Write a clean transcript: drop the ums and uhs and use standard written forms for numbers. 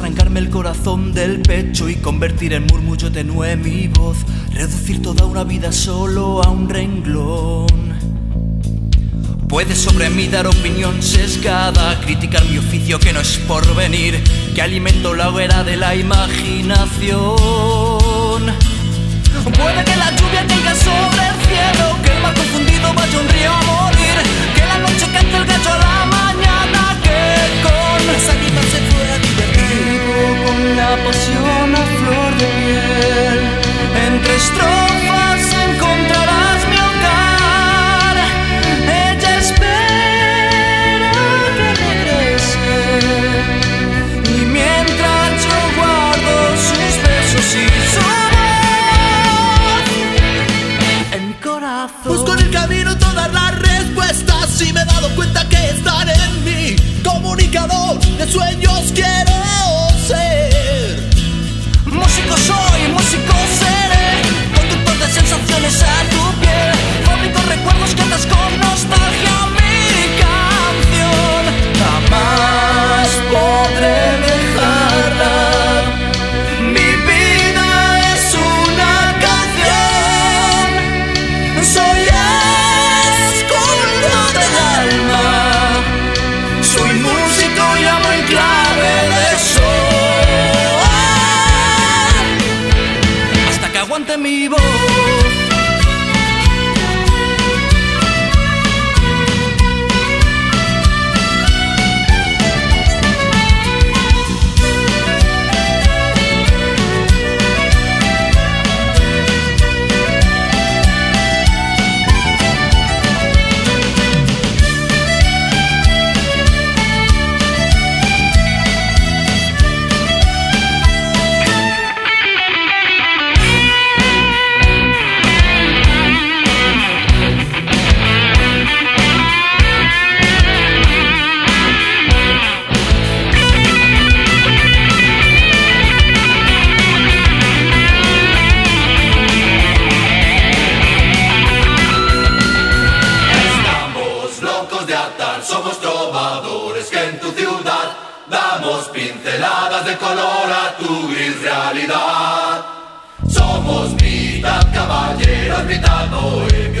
arrancarme el corazón del pecho y convertir en murmullo tenue mi voz, reducir toda una vida solo a un renglón. Puedes sobre mí dar opinión sesgada, criticar mi oficio que no es por venir, que alimento la hoguera de la imaginación. Puede que la lluvia caiga sobre el cielo, que el mar confundido vaya un río a morir, que la noche cante el gallo a la mañana, que con las águilas se fue a divertir. Vivo con la pasión a flor de piel, entre estrofas encontrarás mi hogar. Ella espera que regrese, y mientras yo guardo sus besos y su busco en el camino todas las respuestas y me he dado cuenta que están en mí. Comunicador de sueños quiero ser. Músico soy, músico seré, conductor de sensaciones a tu piel, fabrico recuerdos que atas con nostalgia mi canción. Jamás podré dejarla. Mi vida es una canción. Soy escudo del alma, soy músico y amo en clave de sol, hasta que aguante mi voz. Somos trovadores que en tu ciudad damos pinceladas de color a tu gris realidad. Somos mitad caballeros, mitad bohemios.